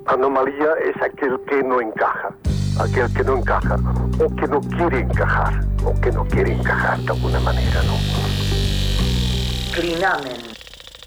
Anomalía es aquel que no encaja, o que no quiere encajar, de alguna manera, ¿no? Clinamen.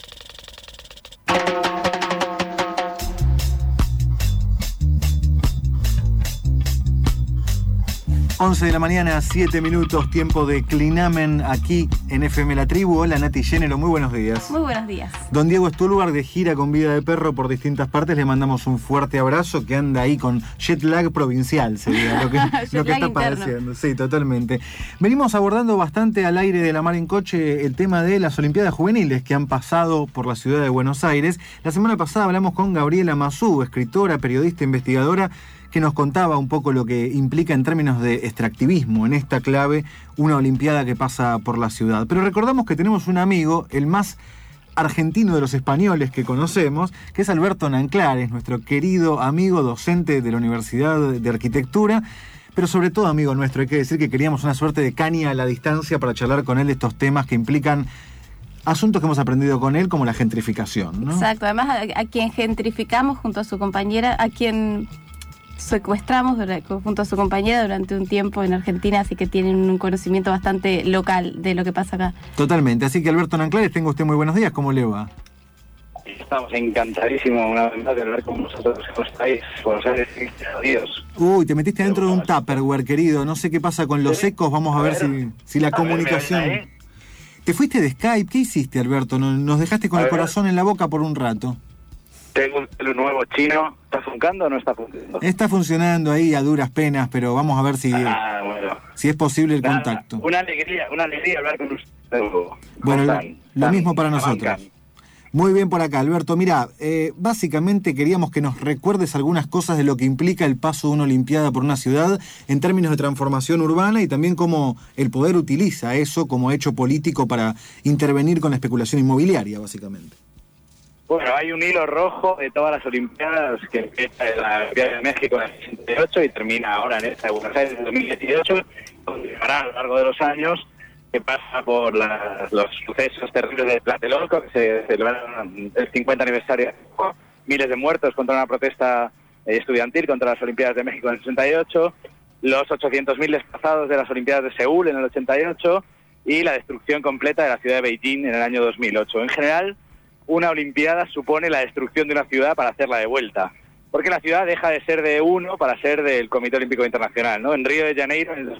11 de la mañana, 7 minutos, tiempo de Clinamen aquí en FM La Tribu. Hola, Nati Género, muy buenos días. Muy buenos días. Don Diego Stulbar, de gira con Vida de Perro por distintas partes, le mandamos un fuerte abrazo, que anda ahí con jet lag provincial, sería lo que está padeciendo. Sí, totalmente. Venimos abordando bastante al aire de La Mar en Coche el tema de las Olimpiadas Juveniles que han pasado por la ciudad de Buenos Aires. La semana pasada hablamos con Gabriela Mazú, escritora, periodista, investigadora, que nos contaba un poco lo que implica en términos de extractivismo, en esta clave, una olimpiada que pasa por la ciudad. Pero recordamos que tenemos un amigo, el más argentino de los españoles que conocemos, que es Alberto Nanclares, nuestro querido amigo docente de la Universidad de Arquitectura, pero sobre todo amigo nuestro. Hay que decir que queríamos una suerte de caña a la distancia para charlar con él de estos temas que implican asuntos que hemos aprendido con él, como la gentrificación, ¿no? Exacto, además a quien gentrificamos junto a su compañera, a quien secuestramos junto a su compañera durante un tiempo en Argentina, así que tienen un conocimiento bastante local de lo que pasa acá. Totalmente, así que Alberto Nanclares, tenga usted muy buenos días, ¿cómo le va? Estamos encantadísimos una vez más de hablar con vosotros. ¿Cómo estáis? Buenos Aires, adiós. Uy, te metiste dentro de un Tupperware, querido, no sé qué pasa con los ecos, vamos a ver si la comunicación... ¿Te fuiste de Skype? ¿Qué hiciste, Alberto? Nos dejaste con el corazón en la boca por un rato. Tengo un teléfono nuevo chino. ¿Está funcionando o no está funcionando? Está funcionando ahí a duras penas, pero vamos a ver si es posible el contacto. Una alegría hablar con usted. Bueno, lo mismo para nosotros. Muy bien por acá, Alberto. Mira, básicamente queríamos que nos recuerdes algunas cosas de lo que implica el paso de una olimpiada por una ciudad en términos de transformación urbana y también cómo el poder utiliza eso como hecho político para intervenir con la especulación inmobiliaria, básicamente. Bueno, hay un hilo rojo de todas las Olimpiadas que empieza en la Olimpiada de México en el 68 y termina ahora en esta de Buenos Aires en 2018, continuará a lo largo de los años, que pasa por los sucesos terribles de Tlatelolco, que se celebraron el 50 aniversario, miles de muertos contra una protesta estudiantil contra las Olimpiadas de México en el 68, los 800.000 desplazados de las Olimpiadas de Seúl en el 88 y la destrucción completa de la ciudad de Beijing en el año 2008. En general, una olimpiada supone la destrucción de una ciudad para hacerla de vuelta, porque la ciudad deja de ser de uno para ser del Comité Olímpico Internacional, ¿no? En Río de Janeiro, en el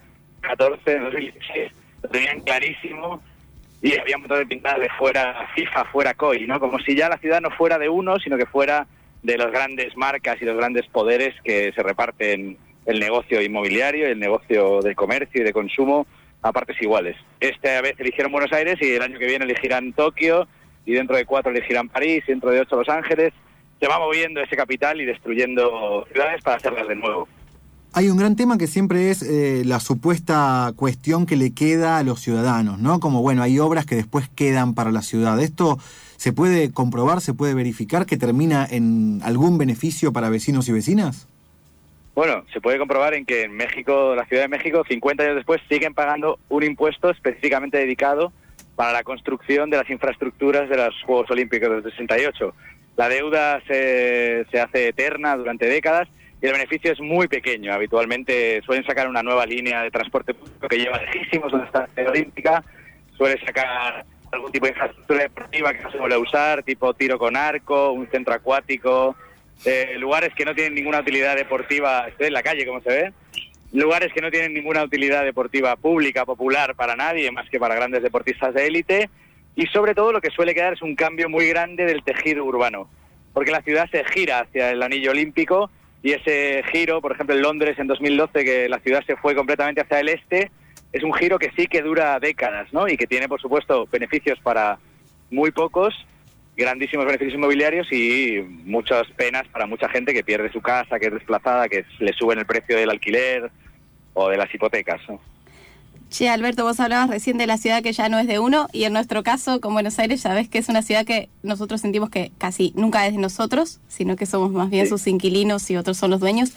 2014, en el 2016, lo tenían clarísimo y había un montón de pintadas de fuera FIFA, fuera COI, ¿no? Como si ya la ciudad no fuera de uno, sino que fuera de las grandes marcas y los grandes poderes que se reparten el negocio inmobiliario, el negocio de comercio y de consumo a partes iguales. Esta vez eligieron Buenos Aires y el año que viene elegirán Tokio, y dentro de 4 elegirán París, y dentro de 8 Los Ángeles. Se va moviendo ese capital y destruyendo ciudades para hacerlas de nuevo. Hay un gran tema que siempre es la supuesta cuestión que le queda a los ciudadanos, ¿no? Como, bueno, hay obras que después quedan para la ciudad. ¿Esto se puede comprobar, se puede verificar que termina en algún beneficio para vecinos y vecinas? Bueno, se puede comprobar en que en México, la Ciudad de México, 50 años después, siguen pagando un impuesto específicamente dedicado para la construcción de las infraestructuras de los Juegos Olímpicos del 68. La deuda se hace eterna durante décadas y el beneficio es muy pequeño. Habitualmente suelen sacar una nueva línea de transporte público que lleva lejísimos donde está la Ciudad Olímpica, suelen sacar algún tipo de infraestructura deportiva que no se suele usar, tipo tiro con arco, un centro acuático, lugares que no tienen ninguna utilidad deportiva. Estoy en la calle, como se ve. Lugares que no tienen ninguna utilidad deportiva pública, popular para nadie, más que para grandes deportistas de élite, y sobre todo lo que suele quedar es un cambio muy grande del tejido urbano, porque la ciudad se gira hacia el anillo olímpico, y ese giro, por ejemplo en Londres en 2012, que la ciudad se fue completamente hacia el este, es un giro que sí que dura décadas, ¿no? Y que tiene, por supuesto, beneficios para muy pocos, grandísimos beneficios inmobiliarios y muchas penas para mucha gente que pierde su casa, que es desplazada, que le suben el precio del alquiler o de las hipotecas, ¿no? Che, Alberto, vos hablabas recién de la ciudad que ya no es de uno, y en nuestro caso, con Buenos Aires, ya ves que es una ciudad que nosotros sentimos que casi nunca es de nosotros, sino que somos más bien sus inquilinos y otros son los dueños.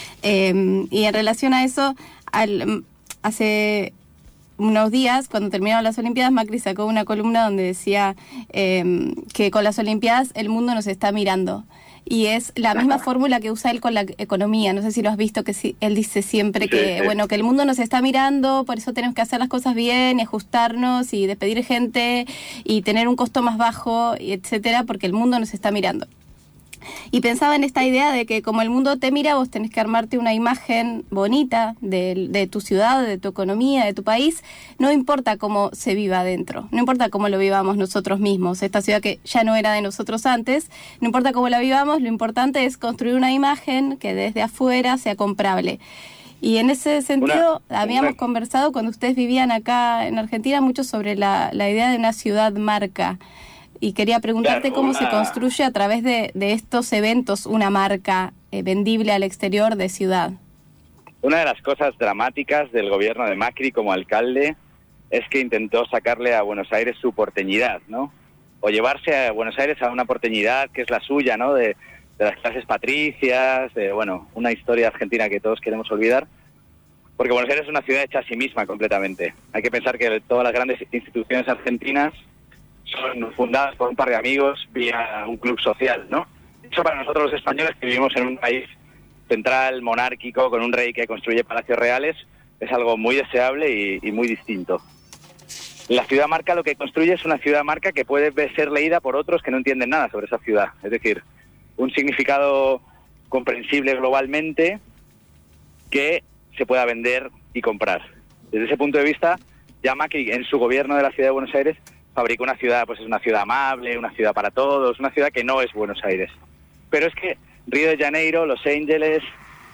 Y en relación a eso, hace unos días, cuando terminaron las Olimpiadas, Macri sacó una columna donde decía que con las Olimpiadas el mundo nos está mirando. y es la misma fórmula que usa él con la economía. No sé si lo has visto, que él dice siempre que bueno, que el mundo nos está mirando, por eso tenemos que hacer las cosas bien y ajustarnos y despedir gente y tener un costo más bajo, y etcétera, porque el mundo nos está mirando. Y pensaba en esta idea de que como el mundo te mira, vos tenés que armarte una imagen bonita de tu ciudad, de tu economía, de tu país. No importa cómo se viva adentro, no importa cómo lo vivamos nosotros mismos. Esta ciudad que ya no era de nosotros antes, no importa cómo la vivamos, lo importante es construir una imagen que desde afuera sea comprable. Y en ese sentido, habíamos conversado cuando ustedes vivían acá en Argentina mucho sobre la idea de una ciudad marca. Y quería preguntarte cómo se construye a través de estos eventos una marca vendible al exterior de ciudad. Una de las cosas dramáticas del gobierno de Macri como alcalde es que intentó sacarle a Buenos Aires su porteñidad, ¿no? O llevarse a Buenos Aires a una porteñidad que es la suya, ¿no? De las clases patricias, una historia argentina que todos queremos olvidar. Porque Buenos Aires es una ciudad hecha a sí misma completamente. Hay que pensar que todas las grandes instituciones argentinas son fundadas por un par de amigos vía un club social, ¿no? Eso para nosotros los españoles que vivimos en un país central, monárquico, con un rey que construye palacios reales, es algo muy deseable y muy distinto. La ciudad marca lo que construye es una ciudad marca que puede ser leída por otros que no entienden nada sobre esa ciudad. Es decir, un significado comprensible globalmente que se pueda vender y comprar. Desde ese punto de vista, ya Macri en su gobierno de la ciudad de Buenos Aires fabricó una ciudad, pues es una ciudad amable, una ciudad para todos, una ciudad que no es Buenos Aires. Pero es que Río de Janeiro, Los Ángeles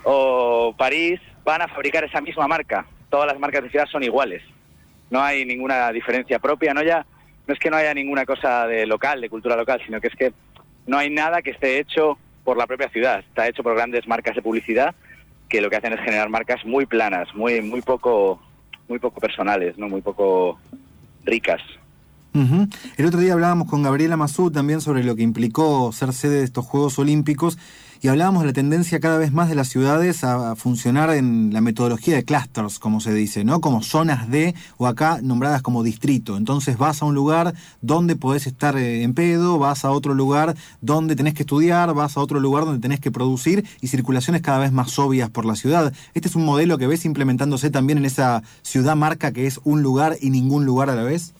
o París van a fabricar esa misma marca. Todas las marcas de ciudad son iguales. No hay ninguna diferencia propia, no es que no haya ninguna cosa de local, de cultura local, sino que es que no hay nada que esté hecho por la propia ciudad. Está hecho por grandes marcas de publicidad que lo que hacen es generar marcas muy planas, muy poco personales, ¿no? Muy poco ricas. Uh-huh. El otro día hablábamos con Gabriela Mazú también sobre lo que implicó ser sede de estos Juegos Olímpicos y hablábamos de la tendencia cada vez más de las ciudades a funcionar en la metodología de clusters, como se dice, ¿no? Como zonas de, o acá nombradas como distrito. Entonces vas a un lugar donde podés estar en pedo, vas a otro lugar donde tenés que estudiar, vas a otro lugar donde tenés que producir y circulaciones cada vez más obvias por la ciudad. Este es un modelo que ves implementándose también en esa ciudad marca que es un lugar y ningún lugar a la vez.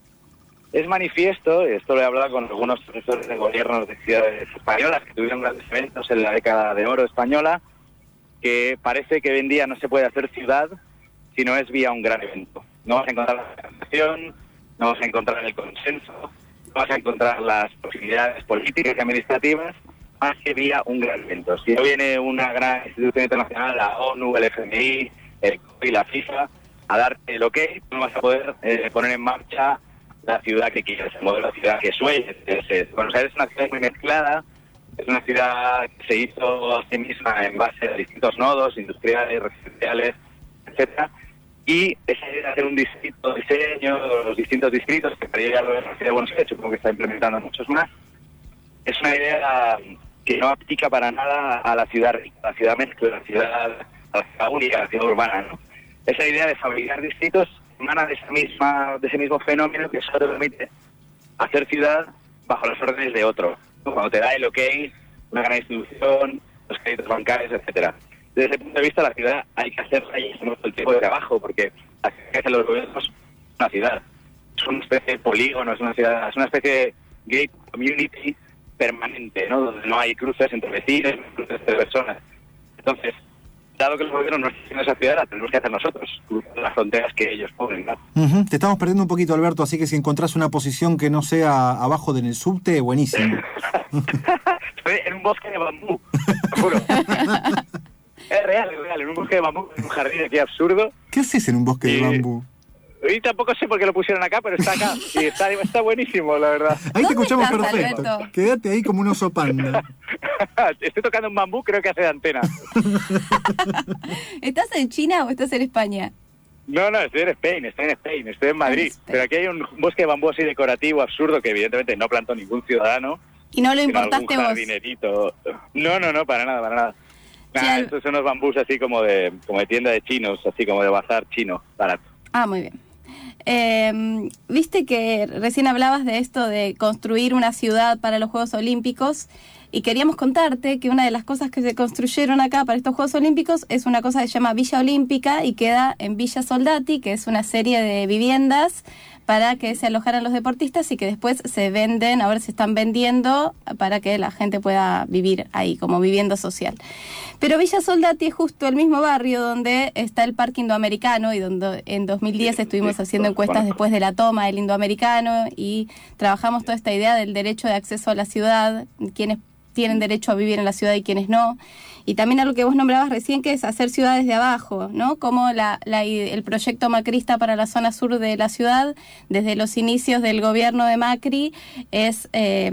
Es manifiesto, esto lo he hablado con algunos profesores de gobiernos de ciudades españolas que tuvieron grandes eventos en la década de oro española, que parece que hoy en día no se puede hacer ciudad si no es vía un gran evento. No vas a encontrar la organización, no vas a encontrar el consenso, no vas a encontrar las posibilidades políticas y administrativas más que vía un gran evento. Si no viene una gran institución internacional, la ONU, el FMI, el COI, la FIFA, a darte el ok, no vas a poder poner en marcha la ciudad que quieres, el modelo de ciudad que sueñes. Buenos Aires es una ciudad muy mezclada, es una ciudad que se hizo a sí misma en base a distintos nodos industriales, residenciales, etcétera, y esa idea de hacer un distrito de diseño, los distintos distritos, que para llegar a la ciudad de Buenos Aires, supongo que está implementando muchos más, es una idea que no aplica para nada a la ciudad rica, a la ciudad mezcla, a la ciudad única, a la ciudad urbana, ¿no? Esa idea de fabricar distritos emana de ese mismo fenómeno que solo te permite hacer ciudad bajo las órdenes de otro. Cuando te da el ok, una gran institución, los créditos bancarios, etcétera. Desde ese punto de vista, la ciudad hay que hacerla y hacemos todo el tiempo de trabajo, porque la que hacen los gobiernos es una ciudad. Es una especie de polígono, es una ciudad, es una especie de gate community permanente, ¿no? Donde no hay cruces entre vecinos, cruces entre personas. Entonces, dado que los gobiernos no están haciendo esa ciudad, la tenemos que hacer nosotros, cruzando las fronteras que ellos ponen, ¿no? Uh-huh. Te estamos perdiendo un poquito, Alberto, así que si encontrás una posición que no sea abajo del subte, buenísimo. Estoy en un bosque de bambú, te juro. Es real, en un bosque de bambú, en un jardín aquí absurdo. ¿Qué haces en un bosque de bambú? Y tampoco sé por qué lo pusieron acá, pero está acá. Y está buenísimo, la verdad. Ahí te escuchamos perfecto. Alberto? Quédate ahí como un oso panda. Estoy tocando un bambú, creo que hace de antena. ¿Estás en China o estás en España? No, estoy en Spain, estoy en Madrid. Pero aquí hay un bosque de bambú así decorativo, absurdo, que evidentemente no plantó ningún ciudadano. ¿Y no lo importaste vos? Jardinerito. No, para nada. Nada, estos son unos bambús así como de tienda de chinos, así como de bazar chino, barato. Ah, muy bien. Viste que recién hablabas de esto de construir una ciudad para los Juegos Olímpicos Y queríamos contarte que una de las cosas que se construyeron acá para estos Juegos Olímpicos es una cosa que se llama Villa Olímpica y queda en Villa Soldati, que es una serie de viviendas para que se alojaran los deportistas y que después se venden, ahora se están vendiendo para que la gente pueda vivir ahí como vivienda social. Pero Villa Soldati es justo el mismo barrio donde está el Parque Indoamericano y donde en 2010 estuvimos haciendo encuestas después de la toma del Indoamericano y trabajamos toda esta idea del derecho de acceso a la ciudad, quienes tienen derecho a vivir en la ciudad y quienes no. Y también algo que vos nombrabas recién, que es hacer ciudades de abajo, ¿no? Como el proyecto macrista para la zona sur de la ciudad, desde los inicios del gobierno de Macri, es,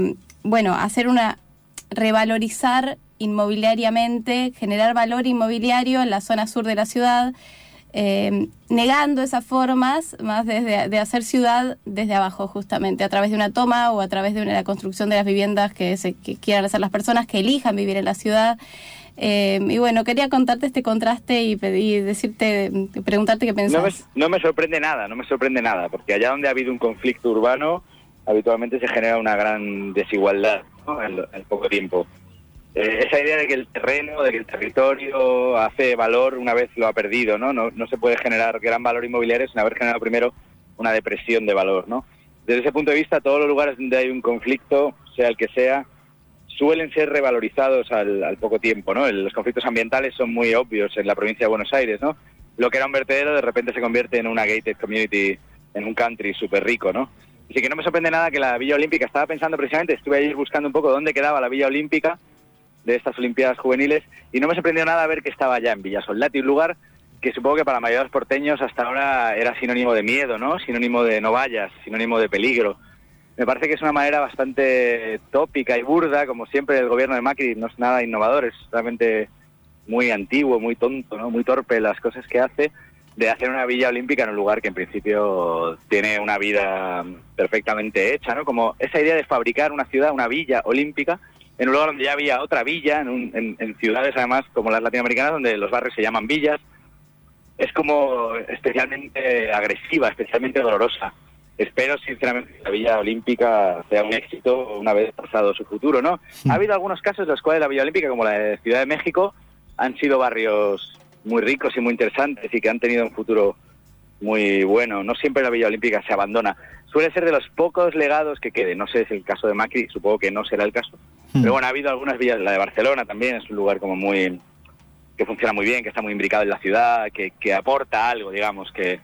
revalorizar inmobiliariamente, generar valor inmobiliario en la zona sur de la ciudad, negando esas formas más de hacer ciudad desde abajo, justamente, a través de una toma o a través de la construcción de las viviendas que quieran hacer las personas que elijan vivir en la ciudad. Y bueno, quería contarte este contraste y preguntarte qué pensás. No me sorprende nada, porque allá donde ha habido un conflicto urbano, habitualmente se genera una gran desigualdad, ¿no? en poco tiempo. Esa idea de que el terreno, de que el territorio hace valor una vez lo ha perdido, ¿no? No se puede generar gran valor inmobiliario sin haber generado primero una depresión de valor, ¿no? Desde ese punto de vista, todos los lugares donde hay un conflicto, sea el que sea, suelen ser revalorizados al poco tiempo, ¿no? Los conflictos ambientales son muy obvios en la provincia de Buenos Aires, ¿no? Lo que era un vertedero de repente se convierte en una gated community, en un country súper rico, ¿no? Así que no me sorprende nada que la Villa Olímpica, estaba pensando precisamente, estuve ayer buscando un poco dónde quedaba la Villa Olímpica de estas Olimpiadas Juveniles, y no me sorprendió nada ver que estaba ya en Villa Soldati, un lugar que supongo que para la mayoría de los porteños hasta ahora era sinónimo de miedo, ¿no? Sinónimo de no vayas, sinónimo de peligro. Me parece que es una manera bastante tópica y burda, como siempre el gobierno de Macri no es nada innovador, es realmente muy antiguo, muy tonto, ¿no? Muy torpe las cosas que hace, de hacer una Villa Olímpica en un lugar que en principio tiene una vida perfectamente hecha, ¿no? Como esa idea de fabricar una ciudad, una Villa Olímpica, en un lugar donde ya había otra villa, en ciudades además como las latinoamericanas, donde los barrios se llaman villas, es como especialmente agresiva, especialmente dolorosa. Espero sinceramente que la Villa Olímpica sea un éxito una vez pasado su futuro, ¿no? Ha habido algunos casos en los cuales la Villa Olímpica, como la de Ciudad de México, han sido barrios muy ricos y muy interesantes y que han tenido un futuro muy bueno. No siempre la Villa Olímpica se abandona. Suele ser de los pocos legados que queden. No sé si es el caso de Macri, supongo que no será el caso. Pero bueno, ha habido algunas villas, la de Barcelona también es un lugar como que funciona muy bien, que está muy imbricado en la ciudad, que aporta algo, digamos, que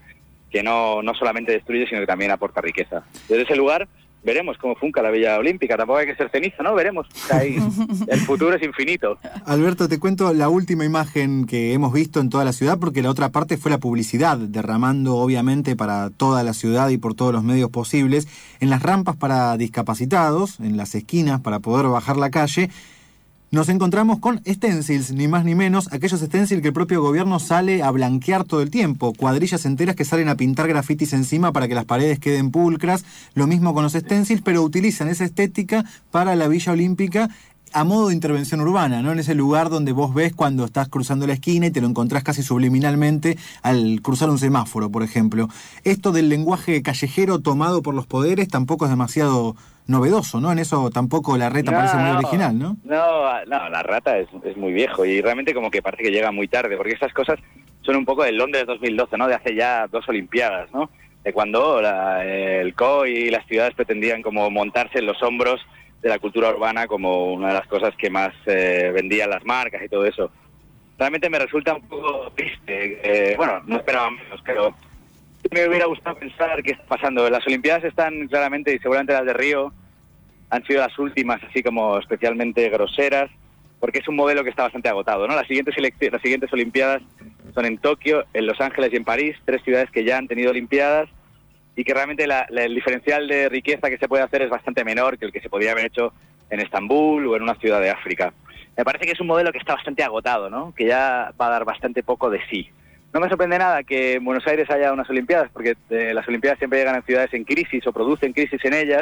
no solamente destruye, sino que también aporta riqueza. Desde ese lugar veremos cómo funca la Villa Olímpica. Tampoco hay que ser ceniza, ¿no? Veremos. Ahí, el futuro es infinito. Alberto, te cuento la última imagen que hemos visto en toda la ciudad, porque la otra parte fue la publicidad, derramando obviamente para toda la ciudad y por todos los medios posibles, en las rampas para discapacitados, en las esquinas para poder bajar la calle. Nos encontramos con stencils, ni más ni menos, aquellos stencils que el propio gobierno sale a blanquear todo el tiempo, cuadrillas enteras que salen a pintar grafitis encima para que las paredes queden pulcras, lo mismo con los stencils, pero utilizan esa estética para la Villa Olímpica a modo de intervención urbana, ¿no? En ese lugar donde vos ves cuando estás cruzando la esquina y te lo encontrás casi subliminalmente al cruzar un semáforo, por ejemplo. Esto del lenguaje callejero tomado por los poderes tampoco es demasiado novedoso, ¿no? En eso tampoco la reta parece muy original, ¿no? No, la rata es muy viejo y realmente como que parece que llega muy tarde, porque estas cosas son un poco del Londres 2012, ¿no? De hace ya 2 Olimpiadas, ¿no? De cuando el COI y las ciudades pretendían como montarse en los hombros de la cultura urbana como una de las cosas que más vendían las marcas y todo eso. Realmente me resulta un poco triste. Bueno, no esperaba menos, pero me hubiera gustado pensar qué está pasando. Las Olimpiadas están claramente, y seguramente las de Río han sido las últimas, así como especialmente groseras, porque es un modelo que está bastante agotado, ¿no? Las siguientes Olimpiadas son en Tokio, en Los Ángeles y en París, 3 ciudades que ya han tenido Olimpiadas, y que realmente el diferencial de riqueza que se puede hacer es bastante menor que el que se podría haber hecho en Estambul o en una ciudad de África. Me parece que es un modelo que está bastante agotado, ¿no? Que ya va a dar bastante poco de sí. No me sorprende nada que en Buenos Aires haya unas Olimpiadas, porque las Olimpiadas siempre llegan a ciudades en crisis o producen crisis en ellas.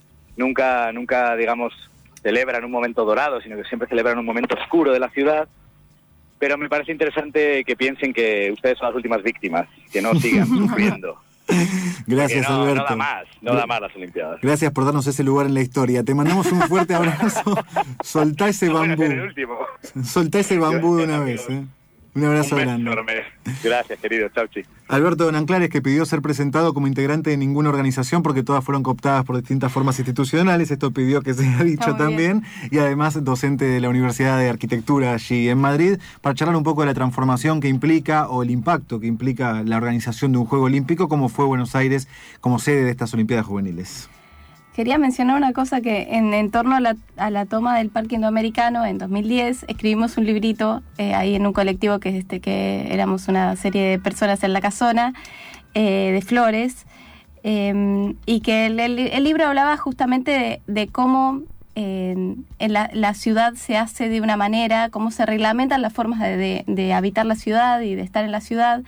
Nunca, digamos, celebran un momento dorado, sino que siempre celebran un momento oscuro de la ciudad. Pero me parece interesante que piensen que ustedes son las últimas víctimas, que no sigan sufriendo. Gracias, Alberto. No da más las Olimpiadas. Gracias por darnos ese lugar en la historia. Te mandamos un fuerte abrazo. Soltá ese bambú. Soltá ese bambú de una vez. Un abrazo grande. Enorme. Gracias, querido. Chau, chi. Alberto Donanclares, que pidió ser presentado como integrante de ninguna organización porque todas fueron cooptadas por distintas formas institucionales. Esto pidió que sea dicho también. Y además docente de la Universidad de Arquitectura allí en Madrid, para charlar un poco de la transformación que implica o el impacto que implica la organización de un Juego Olímpico, como fue Buenos Aires como sede de estas Olimpiadas Juveniles. Quería mencionar una cosa que en torno a la toma del Parque Indoamericano en 2010 escribimos un librito ahí en un colectivo que éramos una serie de personas en la casona de Flores y que el libro hablaba justamente de cómo en la ciudad se hace de una manera, cómo se reglamentan las formas de habitar la ciudad y de estar en la ciudad.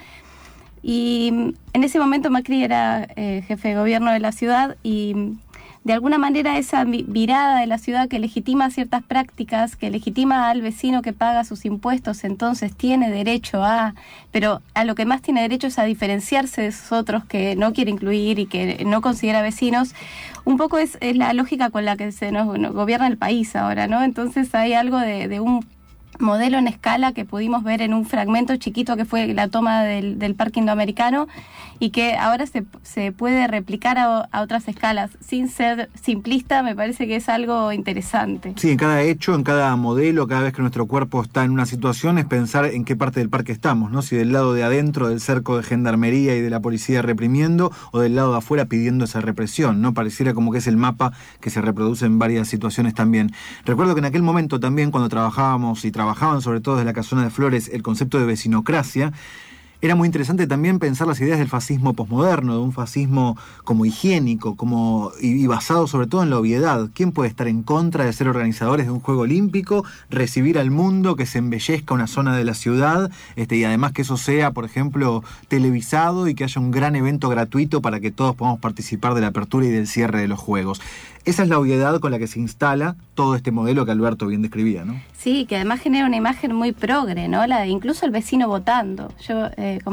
Y en ese momento Macri era jefe de gobierno de la ciudad y de alguna manera esa mirada de la ciudad que legitima ciertas prácticas, que legitima al vecino que paga sus impuestos, entonces tiene derecho pero a lo que más tiene derecho es a diferenciarse de esos otros que no quiere incluir y que no considera vecinos. Un poco es la lógica con la que se nos gobierna el país ahora, ¿no? Entonces hay algo de un modelo en escala que pudimos ver en un fragmento chiquito que fue la toma del Parque Indoamericano y que ahora se puede replicar a otras escalas. Sin ser simplista, me parece que es algo interesante. Sí, en cada hecho, en cada modelo, cada vez que nuestro cuerpo está en una situación, es pensar en qué parte del parque estamos, ¿no? Si del lado de adentro del cerco de gendarmería y de la policía reprimiendo, o del lado de afuera pidiendo esa represión, ¿no? Pareciera como que es el mapa que se reproduce en varias situaciones también. Recuerdo que en aquel momento también, cuando trabajaban sobre todo desde la Casona de Flores el concepto de vecinocracia, era muy interesante también pensar las ideas del fascismo posmoderno, de un fascismo como higiénico, y basado sobre todo en la obviedad. ¿Quién puede estar en contra de ser organizadores de un Juego Olímpico, recibir al mundo, que se embellezca una zona de la ciudad, y además que eso sea, por ejemplo, televisado y que haya un gran evento gratuito para que todos podamos participar de la apertura y del cierre de los Juegos? Esa es la obviedad con la que se instala todo este modelo que Alberto bien describía, ¿no? Sí, que además genera una imagen muy progre, ¿no? La de incluso el vecino votando. Yo,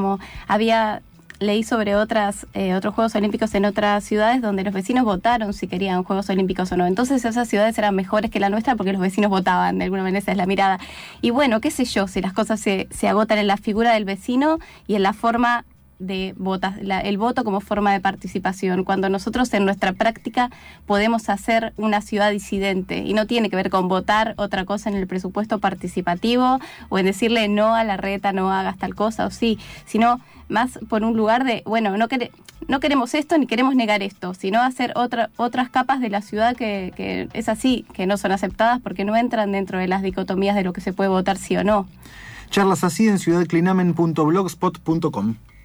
leí sobre otros Juegos Olímpicos en otras ciudades donde los vecinos votaron si querían Juegos Olímpicos o no. Entonces esas ciudades eran mejores que la nuestra porque los vecinos votaban, de alguna manera esa es la mirada. Y bueno, qué sé yo, si las cosas se agotan en la figura del vecino y en la forma de el voto como forma de participación, cuando nosotros en nuestra práctica podemos hacer una ciudad disidente y no tiene que ver con votar otra cosa en el presupuesto participativo o en decirle no a la reta, no hagas tal cosa o sí, sino más por un lugar de, bueno, no queremos esto ni queremos negar esto, sino hacer otras capas de la ciudad que es así, que no son aceptadas porque no entran dentro de las dicotomías de lo que se puede votar sí o no. Charlas así en ciudadclinamen.blogspot.com.